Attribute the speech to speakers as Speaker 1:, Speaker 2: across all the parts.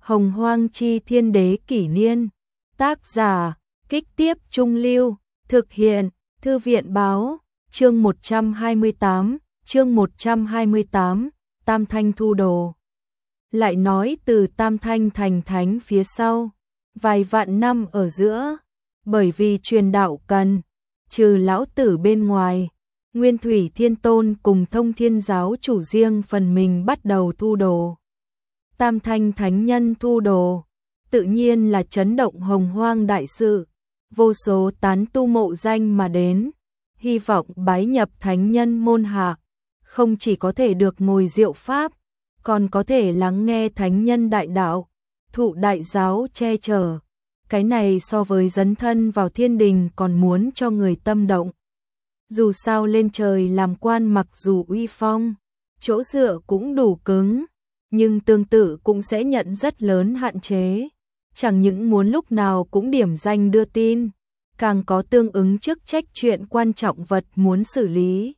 Speaker 1: Hồng Hoang Chi Thiên Đế Kỷ Niên. Tác giả, Kích Tiếp Trung Lưu. Thực hiện, Thư viện Báo. Chương 128, Tam Thanh thu đồ. Lại nói từ Tam Thanh thành thánh phía sau, vài vạn năm ở giữa, bởi vì truyền đạo cần, trừ lão tử bên ngoài, Nguyên Thủy Thiên Tôn cùng Thông Thiên giáo chủ riêng phần mình bắt đầu thu đồ. Tam Thanh thánh nhân thu đồ, tự nhiên là chấn động hồng hoang đại sự, vô số tán tu mộ danh mà đến, hy vọng bái nhập thánh nhân môn hạ, không chỉ có thể được ngồi diệu pháp, còn có thể lắng nghe thánh nhân đại đạo, thụ đại giáo che chở. Cái này so với dấn thân vào thiên đình còn muốn cho người tâm động. Dù sao lên trời làm quan mặc dù uy phong, chỗ dựa cũng đủ cứng, nhưng tương tự cũng sẽ nhận rất lớn hạn chế. Chẳng những muốn lúc nào cũng điểm danh đưa tin, càng có tương ứng chức trách chuyện quan trọng vật muốn xử lý.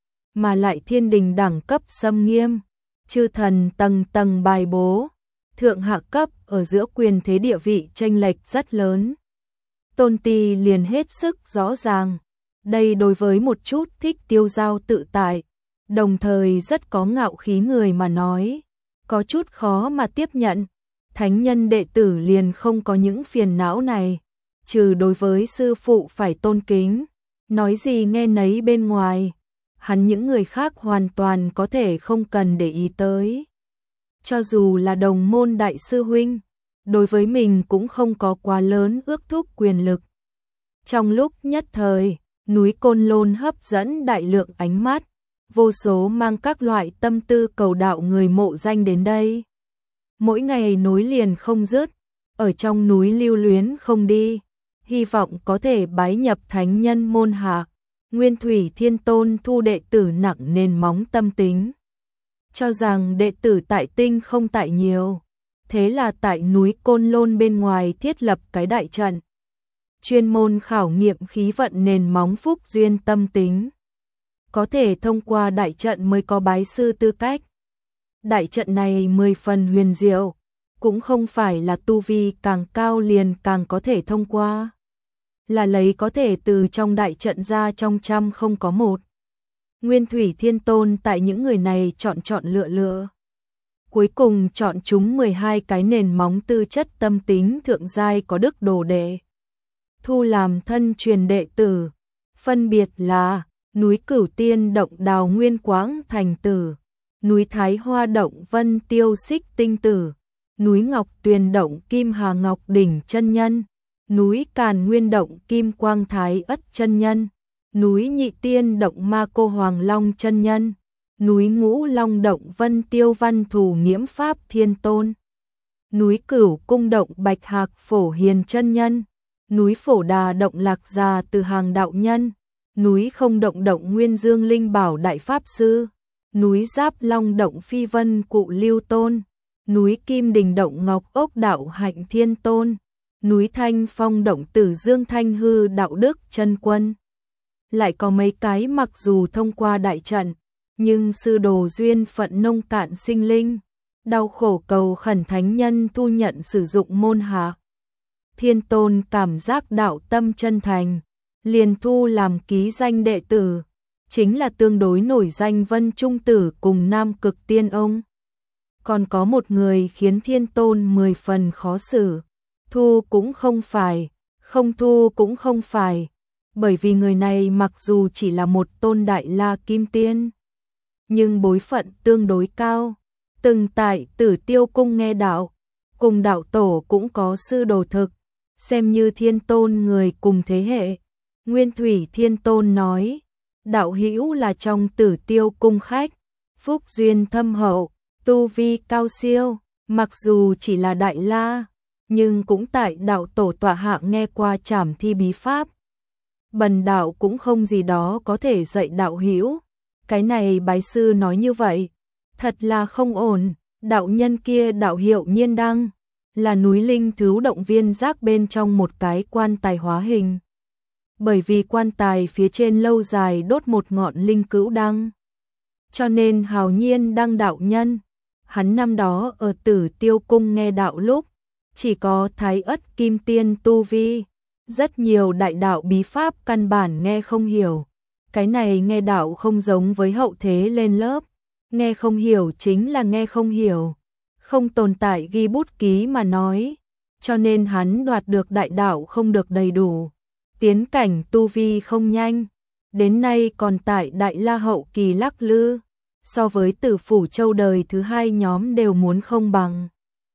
Speaker 1: Mà lại thiên đình đẳng cấp xâm nghiêm, chư thần tầng tầng bài bố, thượng hạ cấp ở giữa quyền thế địa vị chênh lệch rất lớn. Tôn Ti liền hết sức rõ ràng, đây đối với một chút thích tiêu dao tự tại, đồng thời rất có ngạo khí người mà nói, có chút khó mà tiếp nhận. Thánh nhân đệ tử liền không có những phiền não này, trừ đối với sư phụ phải tôn kính, nói gì nghe nấy bên ngoài, hắn những người khác hoàn toàn có thể không cần để ý tới. Cho dù là đồng môn đại sư huynh, đối với mình cũng không có quá lớn ước thúc quyền lực. Trong lúc nhất thời, núi Côn Lôn hấp dẫn đại lượng ánh mắt, vô số mang các loại tâm tư cầu đạo người mộ danh đến đây. Mỗi ngày nối liền không dứt, ở trong núi lưu luyến không đi, hy vọng có thể bái nhập thánh nhân môn hạ. Nguyên Thủy Thiên Tôn thu đệ tử nặng nền móng tâm tính, cho rằng đệ tử tại tinh không tại nhiều, thế là tại núi Côn Lôn bên ngoài thiết lập cái đại trận, chuyên môn khảo nghiệm khí vận nền móng phúc duyên tâm tính. Có thể thông qua đại trận mới có bái sư tư cách. Đại trận này 10 phần huyền diệu, cũng không phải là tu vi càng cao liền càng có thể thông qua, là lấy có thể từ trong đại trận ra trong trăm không có một. Nguyên Thủy Thiên Tôn tại những người này chọn lựa, cuối cùng chọn chúng 12 cái nền móng tư chất tâm tính thượng giai có đức đồ đệ, thu làm thân truyền đệ tử, phân biệt là núi Cửu Tiên Động Đào Nguyên Quáng Thành Tử, núi Thái Hoa Động Vân Tiêu Xích Tinh Tử, núi Ngọc Tuyền Động Kim Hà Ngọc Đỉnh Chân Nhân, núi Càn Nguyên Động Kim Quang Thái Ất Chân Nhân, núi Nhị Tiên Động Ma Cô Hoàng Long Chân Nhân, núi Ngũ Long Động Vân Tiêu Văn Thù Nghiễm Pháp Thiên Tôn, núi Cửu Cung Động Bạch Hạc Phổ Hiền Chân Nhân, núi Phổ Đà Động Lạc Già Từ Hàng Đạo Nhân, núi Không Động Động Nguyên Dương Linh Bảo Đại Pháp Sư, núi Giáp Long Động Phi Vân Cụ Lưu Tôn, núi Kim Đình Động Ngọc Ốc Đạo Hạnh Thiên Tôn, núi Thanh Phong Động Tử Dương Thanh Hư Đạo Đức Chân Quân. Lại có mấy cái mặc dù thông qua đại trận, nhưng sư đồ duyên phận nông cạn sinh linh, đau khổ cầu khẩn thánh nhân thu nhận sử dụng môn hạ. Thiên Tôn cảm giác đạo tâm chân thành, liền thu làm ký danh đệ tử, chính là tương đối nổi danh Vân Trung Tử cùng Nam Cực Tiên Ông. Còn có một người khiến Thiên Tôn 10 phần khó xử, thu cũng không phải, không thu cũng không phải, bởi vì người này mặc dù chỉ là một tôn đại la kim tiên, nhưng bối phận tương đối cao, từng tại Tử Tiêu Cung nghe đạo, cùng đạo tổ cũng có sư đồ thực, xem như Thiên Tôn người cùng thế hệ. Nguyên Thủy Thiên Tôn nói, đạo hữu là trong Tử Tiêu Cung khách, phúc duyên thâm hậu, tu vi cao siêu, mặc dù chỉ là đại la, nhưng cũng tại đạo tổ tọa hạ nghe qua trảm thi bí pháp. Bần đạo cũng không gì đó có thể dạy đạo hữu. Cái này bái sư nói như vậy, thật là không ổn. Đạo nhân kia đạo hiệu Nhiên Đăng, là núi linh thú động viên giác bên trong một cái quan tài hóa hình. Bởi vì quan tài phía trên lâu dài đốt một ngọn linh cữu đăng, cho nên hào Nhiên Đăng đạo nhân, Hắn năm đó ở Tử Tiêu Cung nghe đạo lúc, chỉ có Thái Ất Kim Tiên tu vi, rất nhiều đại đạo bí pháp căn bản nghe không hiểu. Cái này nghe đạo không giống với hậu thế lên lớp, nghe không hiểu chính là nghe không hiểu, không tồn tại ghi bút ký mà nói, cho nên hắn đoạt được đại đạo không được đầy đủ, tiến cảnh tu vi không nhanh, đến nay còn tại Đại La hậu kỳ lắc lư, so với Tử Phủ Châu đời thứ hai nhóm đều muốn không bằng.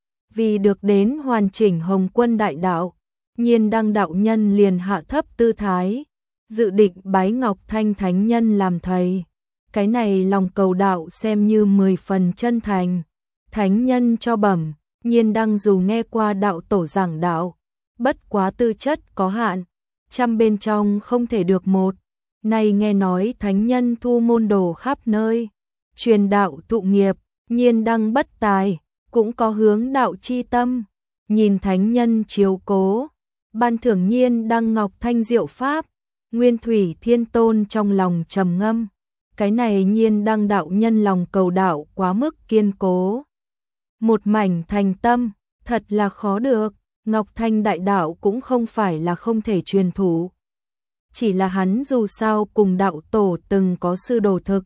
Speaker 1: Vì được đến hoàn chỉnh Hồng Quân đại đạo, Nhiên Đăng đạo nhân liền hạ thấp tư thái, dự định bái Ngọc Thanh thánh nhân làm thầy. Cái này lòng cầu đạo xem như 10 phần chân thành. Thánh nhân cho bẩm, Nhiên Đăng dù nghe qua đạo tổ giảng đạo, bất quá tư chất có hạn, trăm bên trong không thể được một. Nay nghe nói thánh nhân thu môn đồ khắp nơi, truyền đạo tụ nghiệp, Nhiên Đăng bất tài, cũng có hướng đạo chi tâm, nhìn thánh nhân chiếu cố, ban thưởng Nhiên Đăng Ngọc Thanh diệu pháp. Nguyên Thủy Thiên Tôn trong lòng trầm ngâm, cái này Nhiên Đăng đạo nhân lòng cầu đạo quá mức kiên cố. Một mảnh thành tâm, thật là khó được, Ngọc Thanh đại đạo cũng không phải là không thể truyền thụ. Chỉ là hắn dù sao cùng đạo tổ từng có sư đồ thực.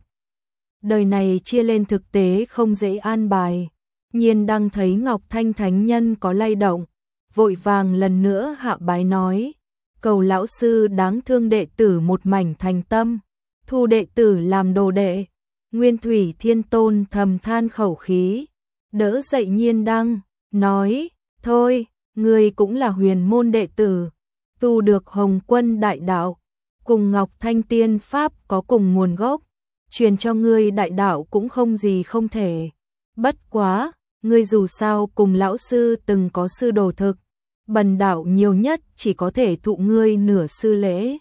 Speaker 1: Đời này chia lên thực tế không dễ an bài. Nhiên Đăng thấy Ngọc Thanh thánh nhân có lay động, vội vàng lần nữa hạ bái nói, cầu lão sư đáng thương đệ tử một mảnh thành tâm, thu đệ tử làm đồ đệ. Nguyên Thủy Thiên Tôn thầm than khẩu khí, đỡ dậy Nhiên Đăng, nói, thôi, ngươi cũng là huyền môn đệ tử, tu được Hồng Quân đại đạo, cùng Ngọc Thanh tiên pháp có cùng nguồn gốc, truyền cho ngươi đại đạo cũng không gì không thể. Bất quá, ngươi dù sao cùng lão sư từng có sư đồ thực, bần đạo nhiều nhất chỉ có thể thụ ngươi nửa sư lễ.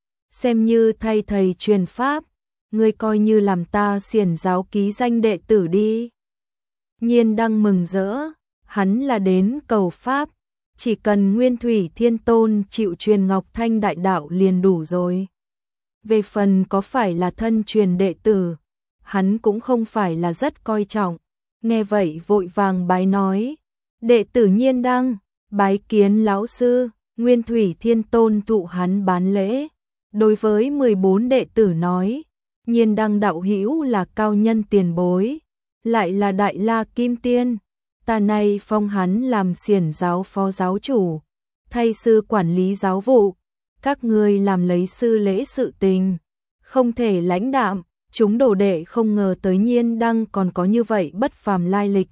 Speaker 1: Xem như thay thầy truyền pháp, ngươi coi như làm ta xiển giáo ký danh đệ tử đi. Nhiên Đăng mừng rỡ, hắn là đến cầu pháp, chỉ cần Nguyên Thủy Thiên Tôn chịu truyền Ngọc Thanh đại đạo liền đủ rồi. Về phần có phải là thân truyền đệ tử, hắn cũng không phải là rất coi trọng. Nghe vậy vội vàng bái nói, đệ tử Nhiên Đăng, bái kiến lão sư. Nguyên Thủy Thiên Tôn thụ hắn bán lễ. Đối với 14 đệ tử nói, Nhiên Đăng đạo hữu là cao nhân tiền bối, lại là Đại La Kim Tiên, ta nay phong hắn làm xiển giáo phó giáo chủ, thay sư quản lý giáo vụ, các ngươi làm lấy sư lễ sự tình, không thể lãnh đạm. Chúng đồ đệ không ngờ tới Nhiên Đăng còn có như vậy bất phàm lai lịch,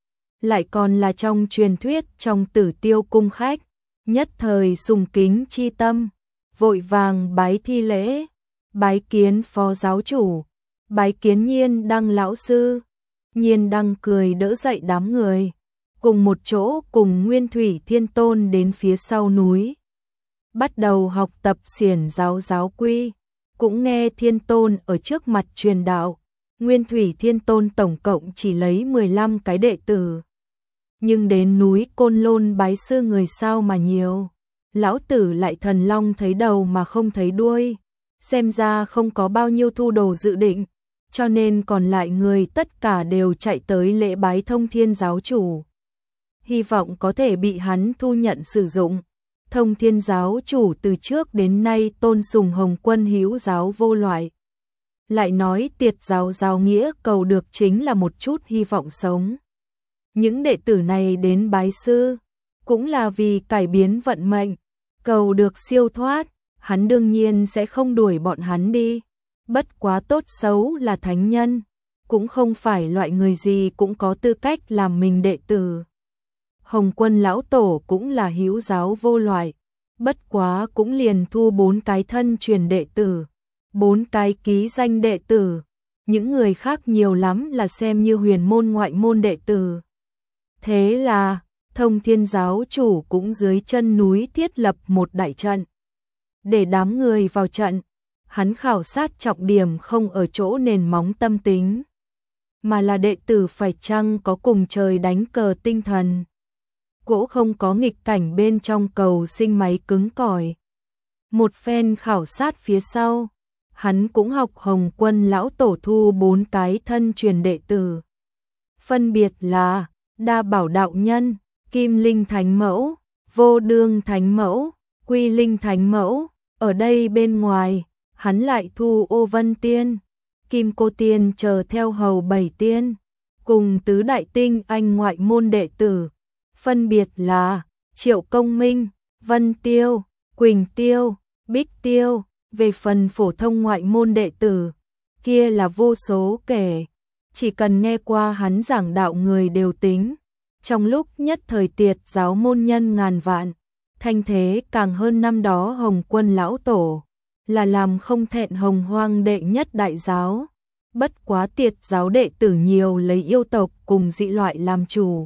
Speaker 1: lại còn là trong truyền thuyết trong Tử Tiêu cung khách, nhất thời sùng kính chi tâm, vội vàng bái thi lễ, bái kiến phó giáo chủ, bái kiến Nhiên Đăng lão sư. Nhiên Đăng cười đỡ dậy đám người, cùng một chỗ cùng Nguyên Thủy Thiên Tôn đến phía sau núi, bắt đầu học tập xiển giáo giáo quy. Cũng nghe Thiên Tôn ở trước mặt truyền đạo, Nguyên Thủy Thiên Tôn tổng cộng chỉ lấy 15 cái đệ tử. Nhưng đến núi Côn Lôn bái sư người sao mà nhiều, lão tử lại thần long thấy đầu mà không thấy đuôi, xem ra không có bao nhiêu thu đồ dự định, cho nên còn lại người tất cả đều chạy tới lễ bái Thông Thiên giáo chủ. Hy vọng có thể bị hắn thu nhận sử dụng. Thông Thiên giáo chủ từ trước đến nay tôn sùng Hồng Quân hữu giáo vô loại. Lại nói tiệt giáo giáo nghĩa cầu được chính là một chút hy vọng sống. Những đệ tử này đến bái sư, cũng là vì cải biến vận mệnh, cầu được siêu thoát, hắn đương nhiên sẽ không đuổi bọn hắn đi. Bất quá tốt xấu là thánh nhân, cũng không phải loại người gì cũng có tư cách làm mình đệ tử. Hồng Quân lão tổ cũng là hữu giáo vô loại, bất quá cũng liền thu 4 cái thân truyền đệ tử, 4 cái ký danh đệ tử, những người khác nhiều lắm là xem như huyền môn ngoại môn đệ tử. Thế là, Thông Thiên giáo chủ cũng dưới chân núi thiết lập một đại trận. Để đám người vào trận, hắn khảo sát trọng điểm không ở chỗ nền móng tâm tính, mà là đệ tử phải chăng có cùng trời đánh cờ tinh thần. Cỗ không có nghịch cảnh bên trong cầu sinh máy cứng cỏi. Một phen khảo sát phía sau, hắn cũng học Hồng Quân lão tổ thu 4 cái thân truyền đệ tử. phân biệt là Đa Bảo đạo nhân, Kim Linh Thánh Mẫu, Vô Đương Thánh Mẫu, Quy Linh Thánh Mẫu. Ở đây bên ngoài, hắn lại thu Ô Vân Tiên, Kim Cô Tiên chờ theo hầu 7 tiên, cùng tứ đại tinh anh ngoại môn đệ tử, phân biệt là Triệu Công Minh, Vân Tiêu, Quỳnh Tiêu, Bích Tiêu. Về phần phổ thông ngoại môn đệ tử, kia là vô số kể, chỉ cần nghe qua hắn giảng đạo người đều tính. Trong lúc nhất thời Tiệt giáo môn nhân ngàn vạn, thanh thế càng hơn năm đó Hồng Quân lão tổ, là làm không thẹn hồng hoang đệ nhất đại giáo. Bất quá Tiệt giáo đệ tử nhiều lấy yêu tộc cùng dị loại làm chủ,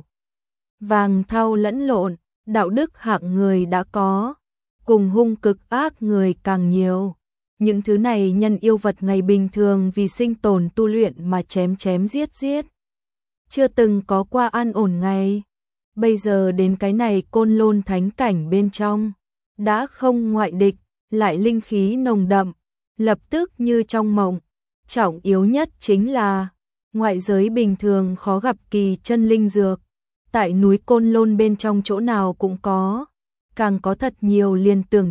Speaker 1: vàng thau lẫn lộn, đạo đức hạng người đã có, cùng hung cực ác người càng nhiều. Những thứ này nhân yêu vật ngày bình thường vì sinh tồn tu luyện mà chém chém giết giết, chưa từng có qua an ổn ngày. Bây giờ đến cái này Côn Lôn thánh cảnh bên trong, đã không ngoại địch, lại linh khí nồng đậm, lập tức như trong mộng. Trọng yếu nhất chính là ngoại giới bình thường khó gặp kỳ chân linh dược, tại núi Côn Lôn bên trong chỗ nào cũng có, càng có thật nhiều liền tưởng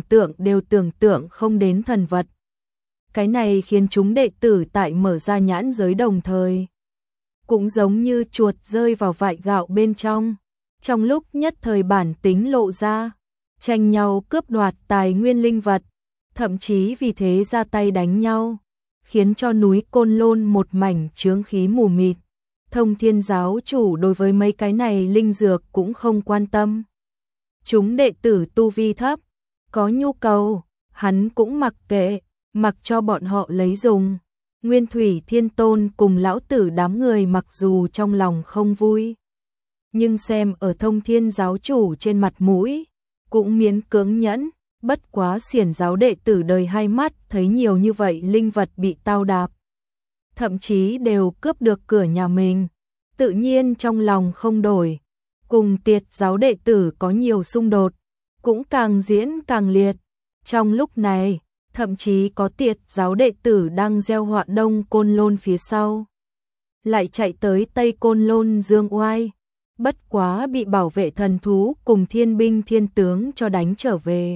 Speaker 1: tượng không đến thần vật. Cái này khiến chúng đệ tử tại mở ra nhãn giới đồng thời, cũng giống như chuột rơi vào vại gạo bên trong lúc nhất thời bản tính lộ ra, tranh nhau cướp đoạt tài nguyên linh vật, thậm chí vì thế ra tay đánh nhau, khiến cho núi Côn Lôn một mảnh chướng khí mù mịt. Thông Thiên giáo chủ đối với mấy cái này linh dược cũng không quan tâm. Chúng đệ tử tu vi thấp, có nhu cầu, hắn cũng mặc kệ, mặc cho bọn họ lấy dùng. Nguyên Thủy Thiên Tôn cùng lão tử đám người mặc dù trong lòng không vui, nhưng xem ở Thông Thiên giáo chủ trên mặt mũi, cũng miễn cưỡng nhẫn. Bất quá xiển giáo đệ tử đời hai mắt thấy nhiều như vậy linh vật bị tao đạp, thậm chí đều cướp được cửa nhà mình, tự nhiên trong lòng không đổi. Cùng Tiệt giáo đệ tử có nhiều xung đột, cũng càng diễn càng liệt. Trong lúc này, thậm chí có Tiệt giáo đệ tử đang gieo họa Đông Côn Lôn phía sau, lại chạy tới Tây Côn Lôn dương oai. Bất quá bị bảo vệ thần thú cùng thiên binh thiên tướng cho đánh trở về.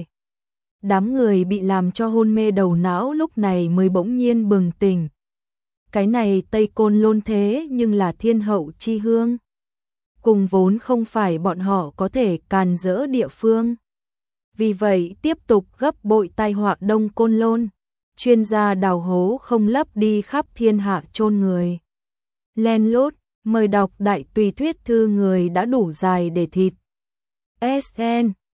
Speaker 1: Đám người bị làm cho hôn mê đầu não lúc này mới bỗng nhiên bừng tỉnh. Cái này Tây Côn Lôn thế nhưng là thiên hậu chi hương, cùng vốn không phải bọn họ có thể càn rỡ địa phương. Vì vậy tiếp tục gấp bội tai họa Đông Côn Lôn, chuyên gia đào hố không lấp đi khắp thiên hạ chôn người. Len lút, mời đọc đại tùy thuyết thư người đã đủ dài để thịt. SN